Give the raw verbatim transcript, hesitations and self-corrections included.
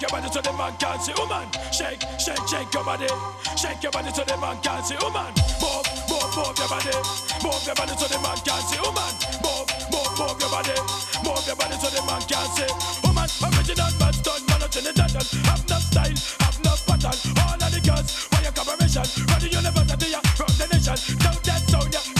your body so the man can't see. Woman, shake, shake, shake your body. Shake your body so the man can't see. Woman, move, move, move your body. Move your body so the man can't see. Woman, move, move, move your body. Move your body so the man can't see. Woman, original bad stone, man of Trinidad. Have no style, have no pattern. All of the girls, for your collaboration. Run the university, run the nation. Now that sound, yeah.